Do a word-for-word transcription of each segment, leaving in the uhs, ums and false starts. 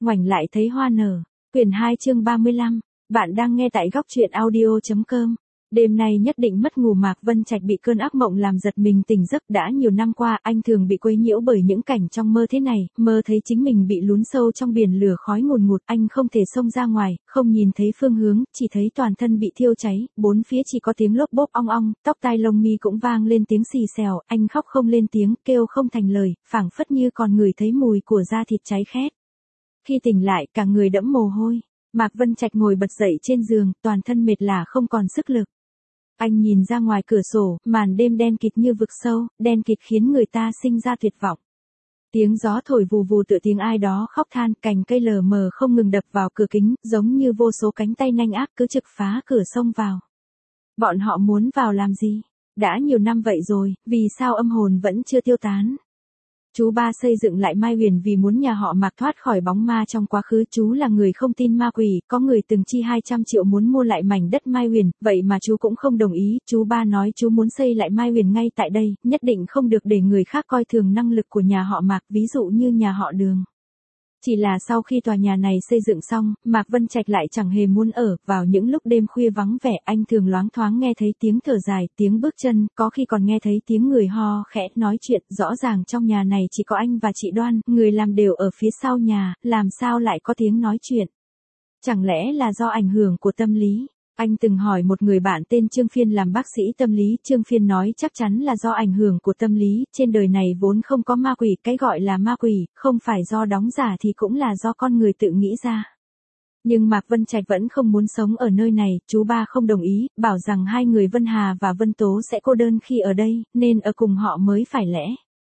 ngoảnh lại thấy hoa nở. Quyển hai chương ba mươi lăm. Bạn đang nghe tại góc truyện audio chấm com. Đêm nay nhất định mất ngủ, Mạc Vân Trạch bị cơn ác mộng làm giật mình tỉnh giấc. Đã nhiều năm qua, anh thường bị quấy nhiễu bởi những cảnh trong mơ thế này, mơ thấy chính mình bị lún sâu trong biển lửa khói ngùn ngụt, anh không thể xông ra ngoài, không nhìn thấy phương hướng, chỉ thấy toàn thân bị thiêu cháy, bốn phía chỉ có tiếng lốp bốp ong ong, tóc tai lông mi cũng vang lên tiếng xì xèo, anh khóc không lên tiếng, kêu không thành lời, phảng phất như còn ngửi thấy mùi của da thịt cháy khét. Khi tỉnh lại, cả người đẫm mồ hôi, Mạc Vân Trạch ngồi bật dậy trên giường, toàn thân mệt lả không còn sức lực. Anh nhìn ra ngoài cửa sổ, màn đêm đen kịt như vực sâu, đen kịt khiến người ta sinh ra tuyệt vọng. Tiếng gió thổi vù vù tựa tiếng ai đó khóc than, cành cây lờ mờ không ngừng đập vào cửa kính, giống như vô số cánh tay nanh ác cứ trực phá cửa xông vào. Bọn họ muốn vào làm gì? Đã nhiều năm vậy rồi, vì sao âm hồn vẫn chưa tiêu tán? Chú ba xây dựng lại Mai Huyền vì muốn nhà họ Mạc thoát khỏi bóng ma trong quá khứ. Chú là người không tin ma quỷ, có người từng chi hai trăm triệu muốn mua lại mảnh đất Mai Huyền, vậy mà chú cũng không đồng ý. Chú ba nói chú muốn xây lại Mai Huyền ngay tại đây, nhất định không được để người khác coi thường năng lực của nhà họ Mạc, ví dụ như nhà họ Đường. Chỉ là sau khi tòa nhà này xây dựng xong, Mạc Vân Trạch lại chẳng hề muốn ở, vào những lúc đêm khuya vắng vẻ, anh thường loáng thoáng nghe thấy tiếng thở dài, tiếng bước chân, có khi còn nghe thấy tiếng người ho khẽ nói chuyện, rõ ràng trong nhà này chỉ có anh và chị Đoan, người làm đều ở phía sau nhà, làm sao lại có tiếng nói chuyện? Chẳng lẽ là do ảnh hưởng của tâm lý? Anh từng hỏi một người bạn tên Trương Phiên làm bác sĩ tâm lý, Trương Phiên nói chắc chắn là do ảnh hưởng của tâm lý, trên đời này vốn không có ma quỷ, cái gọi là ma quỷ, không phải do đóng giả thì cũng là do con người tự nghĩ ra. Nhưng Mạc Vân Trạch vẫn không muốn sống ở nơi này, chú ba không đồng ý, bảo rằng hai người Vân Hà và Vân Tố sẽ cô đơn khi ở đây, nên ở cùng họ mới phải lẽ.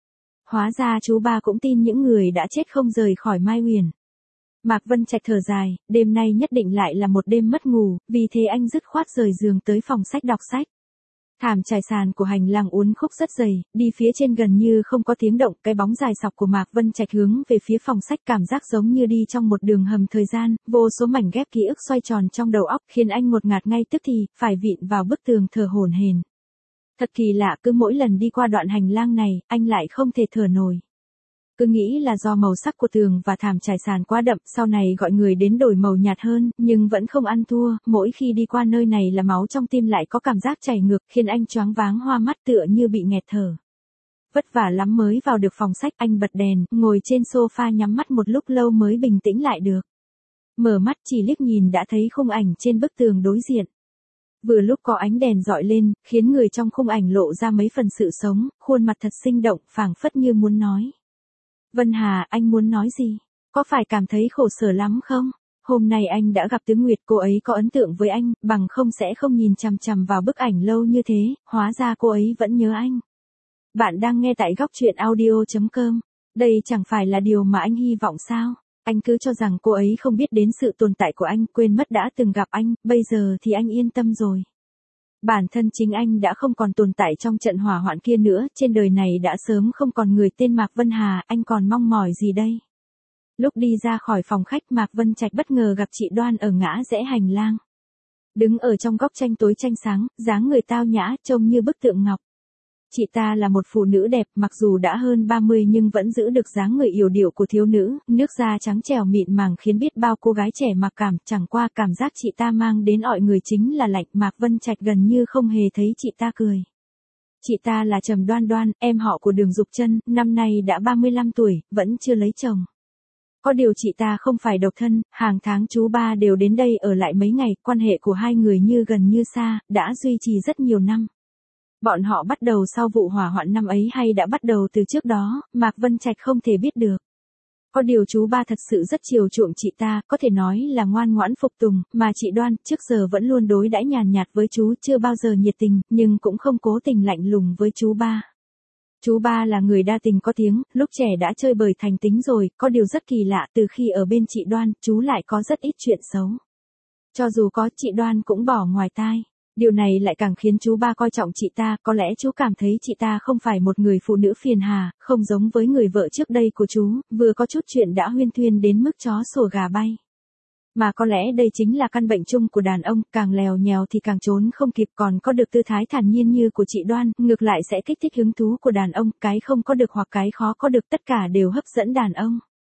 Hóa ra chú ba cũng tin những người đã chết không rời khỏi Mai Huyền. Mạc Vân Trạch thở dài, đêm nay nhất định lại là một đêm mất ngủ, vì thế anh dứt khoát rời giường tới phòng sách đọc sách. Thảm trải sàn của hành lang uốn khúc rất dày, đi phía trên gần như không có tiếng động, cái bóng dài sọc của Mạc Vân Trạch hướng về phía phòng sách, cảm giác giống như đi trong một đường hầm thời gian, vô số mảnh ghép ký ức xoay tròn trong đầu óc, khiến anh ngột ngạt ngay tức thì, phải vịn vào bức tường thở hổn hển. Thật kỳ lạ, cứ mỗi lần đi qua đoạn hành lang này, anh lại không thể thở nổi. Cứ nghĩ là do màu sắc của tường và thảm trải sàn quá đậm, sau này gọi người đến đổi màu nhạt hơn, nhưng vẫn không ăn thua, mỗi khi đi qua nơi này là máu trong tim lại có cảm giác chảy ngược, khiến anh choáng váng hoa mắt tựa như bị nghẹt thở. Vất vả lắm mới vào được phòng sách, anh bật đèn, ngồi trên sofa nhắm mắt một lúc lâu mới bình tĩnh lại được. Mở mắt chỉ liếc nhìn đã thấy khung ảnh trên bức tường đối diện. Vừa lúc có ánh đèn dọi lên, khiến người trong khung ảnh lộ ra mấy phần sự sống, khuôn mặt thật sinh động, phảng phất như muốn nói. Vân Hà, anh muốn nói gì? Có phải cảm thấy khổ sở lắm không? Hôm nay anh đã gặp Tứ Nguyệt, cô ấy có ấn tượng với anh, bằng không sẽ không nhìn chằm chằm vào bức ảnh lâu như thế, hóa ra cô ấy vẫn nhớ anh. Bạn đang nghe tại góc truyện audio chấm com. Đây chẳng phải là điều mà anh hy vọng sao? Anh cứ cho rằng cô ấy không biết đến sự tồn tại của anh, quên mất đã từng gặp anh, bây giờ thì anh yên tâm rồi. Bản thân chính anh đã không còn tồn tại trong trận hỏa hoạn kia nữa, trên đời này đã sớm không còn người tên Mạc Vân Hà, anh còn mong mỏi gì đây? Lúc đi ra khỏi phòng khách, Mạc Vân Trạch bất ngờ gặp chị Đoan ở ngã rẽ hành lang. Đứng ở trong góc tranh tối tranh sáng, dáng người tao nhã, trông như bức tượng ngọc. Chị ta là một phụ nữ đẹp, mặc dù đã hơn ba mươi nhưng vẫn giữ được dáng người yểu điệu của thiếu nữ, nước da trắng trẻo mịn màng khiến biết bao cô gái trẻ mặc cảm, chẳng qua cảm giác chị ta mang đến ọi người chính là lạnh. Mạc Vân Trạch gần như không hề thấy chị ta cười. Chị ta là Trầm Đoan Đoan, em họ của Đường Dục Chân, năm nay đã ba mươi lăm tuổi, vẫn chưa lấy chồng. Có điều chị ta không phải độc thân, hàng tháng chú ba đều đến đây ở lại mấy ngày, quan hệ của hai người như gần như xa, đã duy trì rất nhiều năm. Bọn họ bắt đầu sau vụ hỏa hoạn năm ấy hay đã bắt đầu từ trước đó, Mạc Vân Trạch không thể biết được. Có điều chú ba thật sự rất chiều chuộng chị ta, có thể nói là ngoan ngoãn phục tùng, mà chị Đoan trước giờ vẫn luôn đối đãi nhàn nhạt với chú, chưa bao giờ nhiệt tình, nhưng cũng không cố tình lạnh lùng với chú ba. Chú ba là người đa tình có tiếng, lúc trẻ đã chơi bời thành tính rồi, có điều rất kỳ lạ, từ khi ở bên chị Đoan, chú lại có rất ít chuyện xấu. Cho dù có, chị Đoan cũng bỏ ngoài tai. Điều này lại càng khiến chú ba coi trọng chị ta, có lẽ chú cảm thấy chị ta không phải một người phụ nữ phiền hà, không giống với người vợ trước đây của chú, vừa có chút chuyện đã huyên thuyên đến mức chó sủa gà bay. Mà có lẽ đây chính là căn bệnh chung của đàn ông, càng lèo nhèo thì càng trốn không kịp, còn có được tư thái thản nhiên như của chị Đoan, ngược lại sẽ kích thích hứng thú của đàn ông, cái không có được hoặc cái khó có được tất cả đều hấp dẫn đàn ông.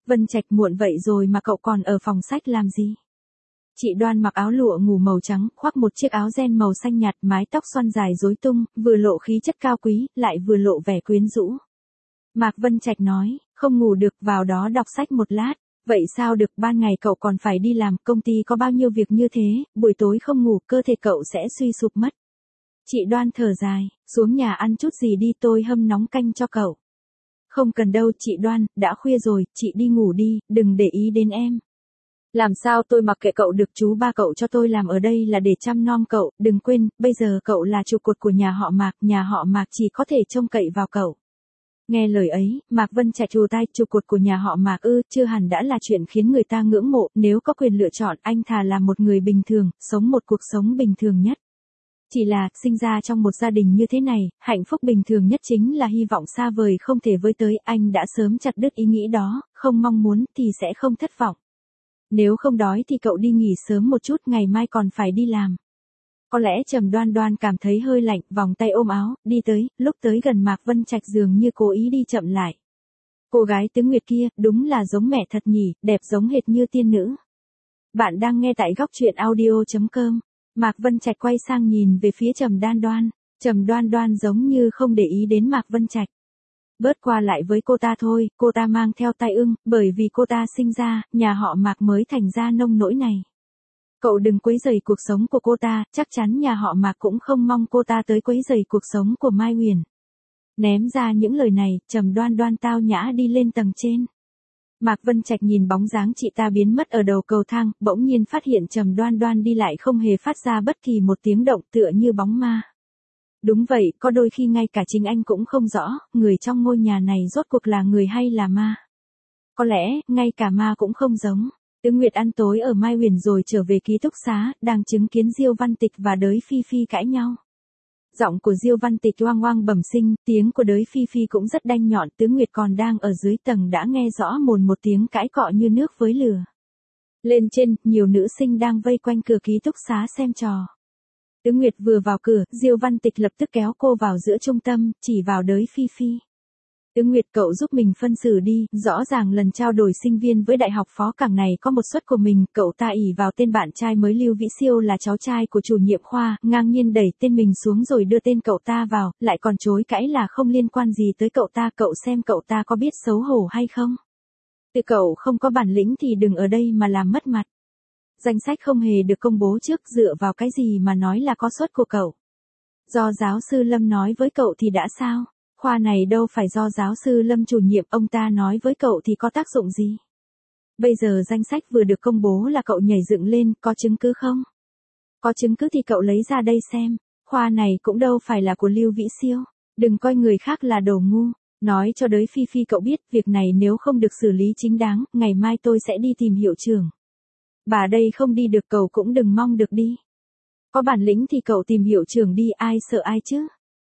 Vân Trạch, muộn vậy rồi mà cậu còn ở phòng sách làm gì? Chị Đoan mặc áo lụa ngủ màu trắng, khoác một chiếc áo ren màu xanh nhạt, mái tóc xoăn dài rối tung, vừa lộ khí chất cao quý, lại vừa lộ vẻ quyến rũ. Mạc Vân Trạch nói, không ngủ được, vào đó đọc sách một lát. Vậy sao được, ban ngày cậu còn phải đi làm, công ty có bao nhiêu việc như thế, buổi tối không ngủ, cơ thể cậu sẽ suy sụp mất. Chị Đoan thở dài, xuống nhà ăn chút gì đi, tôi hâm nóng canh cho cậu. Không cần đâu chị Đoan, đã khuya rồi, chị đi ngủ đi, đừng để ý đến em. Làm sao tôi mặc kệ cậu được, chú ba cậu cho tôi làm ở đây là để chăm nom cậu, đừng quên, bây giờ cậu là trụ cột của nhà họ Mạc, nhà họ Mạc chỉ có thể trông cậy vào cậu. Nghe lời ấy, Mạc Vân Trạch trù tai, trụ cột của nhà họ Mạc ư, chưa hẳn đã là chuyện khiến người ta ngưỡng mộ, nếu có quyền lựa chọn, anh thà là một người bình thường, sống một cuộc sống bình thường nhất. Chỉ là, sinh ra trong một gia đình như thế này, hạnh phúc bình thường nhất chính là hy vọng xa vời không thể với tới, anh đã sớm chặt đứt ý nghĩ đó, không mong muốn thì sẽ không thất vọng. Nếu không đói thì cậu đi nghỉ sớm một chút, ngày mai còn phải đi làm. Có lẽ Trầm Đoan Đoan cảm thấy hơi lạnh, vòng tay ôm áo, đi tới, lúc tới gần Mạc Vân Trạch dường như cố ý đi chậm lại. Cô gái Tứ Nguyệt kia, đúng là giống mẹ thật nhỉ, đẹp giống hệt như tiên nữ. Bạn đang nghe tại góc truyện audio chấm com. Mạc Vân Trạch quay sang nhìn về phía Trầm Đoan Đoan, Trầm Đoan Đoan giống như không để ý đến Mạc Vân Trạch. Bớt qua lại với cô ta thôi, cô ta mang theo tai ương, bởi vì cô ta sinh ra, nhà họ Mạc mới thành ra nông nỗi này. Cậu đừng quấy rầy cuộc sống của cô ta, chắc chắn nhà họ Mạc cũng không mong cô ta tới quấy rầy cuộc sống của Mai Huyền. Ném ra những lời này, Trầm Đoan Đoan tao nhã đi lên tầng trên. Mạc Vân Trạch nhìn bóng dáng chị ta biến mất ở đầu cầu thang, bỗng nhiên phát hiện Trầm Đoan Đoan đi lại không hề phát ra bất kỳ một tiếng động, tựa như bóng ma. Đúng vậy, có đôi khi ngay cả chính anh cũng không rõ, người trong ngôi nhà này rốt cuộc là người hay là ma. Có lẽ, ngay cả ma cũng không giống. Tứ Nguyệt ăn tối ở Mai Huyền rồi trở về ký túc xá, đang chứng kiến Diêu Văn Tịch và Đới Phi Phi cãi nhau. Giọng của Diêu Văn Tịch oang oang bẩm sinh, tiếng của Đới Phi Phi cũng rất đanh nhọn, Tứ Nguyệt còn đang ở dưới tầng đã nghe rõ mồn một tiếng cãi cọ như nước với lửa. Lên trên, nhiều nữ sinh đang vây quanh cửa ký túc xá xem trò. Tứ Nguyệt vừa vào cửa, Diêu Văn Tịch lập tức kéo cô vào giữa trung tâm, chỉ vào Đới Phi Phi. Tứ Nguyệt, cậu giúp mình phân xử đi, rõ ràng lần trao đổi sinh viên với đại học phó cảng này có một suất của mình, cậu ta ỷ vào tên bạn trai mới Lưu Vĩ Siêu là cháu trai của chủ nhiệm khoa, ngang nhiên đẩy tên mình xuống rồi đưa tên cậu ta vào, lại còn chối cãi là không liên quan gì tới cậu ta, cậu xem cậu ta có biết xấu hổ hay không? Từ cậu không có bản lĩnh thì đừng ở đây mà làm mất mặt. Danh sách không hề được công bố trước, dựa vào cái gì mà nói là có suất của cậu? Do giáo sư Lâm nói với cậu thì đã sao? Khoa này đâu phải do giáo sư Lâm chủ nhiệm, ông ta nói với cậu thì có tác dụng gì? Bây giờ danh sách vừa được công bố là cậu nhảy dựng lên, có chứng cứ không? Có chứng cứ thì cậu lấy ra đây xem, khoa này cũng đâu phải là của Lưu Vĩ Siêu, đừng coi người khác là đồ ngu. Nói cho Đới Phi Phi cậu biết, việc này nếu không được xử lý chính đáng, ngày mai tôi sẽ đi tìm hiệu trưởng. Bà đây không đi được cậu cũng đừng mong được đi. Có bản lĩnh thì cậu tìm hiệu trưởng đi, ai sợ ai chứ?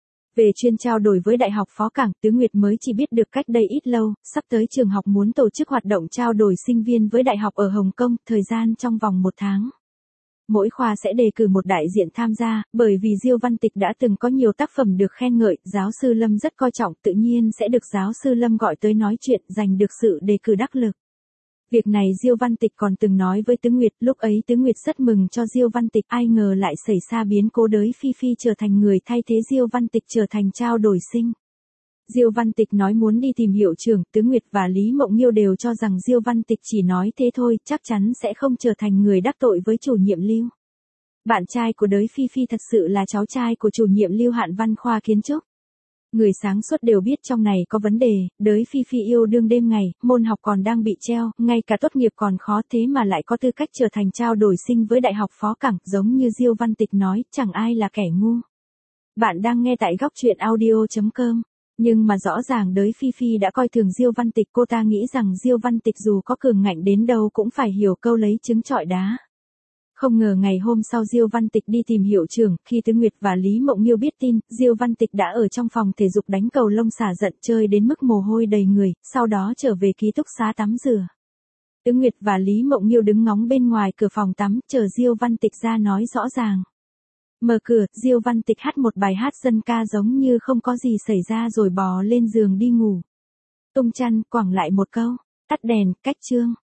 Về chuyên trao đổi với Đại học Phó Cảng, Tứ Nguyệt mới chỉ biết được cách đây ít lâu, sắp tới trường học muốn tổ chức hoạt động trao đổi sinh viên với đại học ở Hồng Kông, thời gian trong vòng một tháng. Mỗi khoa sẽ đề cử một đại diện tham gia, bởi vì Diêu Văn Tịch đã từng có nhiều tác phẩm được khen ngợi, giáo sư Lâm rất coi trọng, tự nhiên sẽ được giáo sư Lâm gọi tới nói chuyện, giành được sự đề cử đắc lực. Việc này Diêu Văn Tịch còn từng nói với Tứ Nguyệt, lúc ấy Tứ Nguyệt rất mừng cho Diêu Văn Tịch, ai ngờ lại xảy ra biến cố, Đới Phi Phi trở thành người thay thế Diêu Văn Tịch trở thành trao đổi sinh. Diêu Văn Tịch nói muốn đi tìm hiệu trưởng, Tứ Nguyệt và Lý Mộng Nghiêu đều cho rằng Diêu Văn Tịch chỉ nói thế thôi, chắc chắn sẽ không trở thành người đắc tội với chủ nhiệm Lưu. Bạn trai của Đới Phi Phi thật sự là cháu trai của chủ nhiệm Lưu Hạn Văn khoa kiến trúc. Người sáng suốt đều biết trong này có vấn đề, Đới Phi Phi yêu đương đêm ngày, môn học còn đang bị treo, ngay cả tốt nghiệp còn khó, thế mà lại có tư cách trở thành trao đổi sinh với Đại học Phó Cảng, giống như Diêu Văn Tịch nói, chẳng ai là kẻ ngu. Bạn đang nghe tại góc truyện audio chấm com. Nhưng mà rõ ràng Đới Phi Phi đã coi thường Diêu Văn Tịch, cô ta nghĩ rằng Diêu Văn Tịch dù có cường ngạnh đến đâu cũng phải hiểu câu lấy trứng trọi đá. Không ngờ ngày hôm sau Diêu Văn Tịch đi tìm hiệu trưởng, khi Tứ Nguyệt và Lý Mộng Nghiêu biết tin, Diêu Văn Tịch đã ở trong phòng thể dục đánh cầu lông xả giận, chơi đến mức mồ hôi đầy người, sau đó trở về ký túc xá tắm rửa. Tứ Nguyệt và Lý Mộng Nghiêu đứng ngóng bên ngoài cửa phòng tắm, chờ Diêu Văn Tịch ra nói rõ ràng. Mở cửa, Diêu Văn Tịch hát một bài hát dân ca giống như không có gì xảy ra rồi bò lên giường đi ngủ. Tung chăn, quẳng lại một câu, Tắt đèn, cách chương.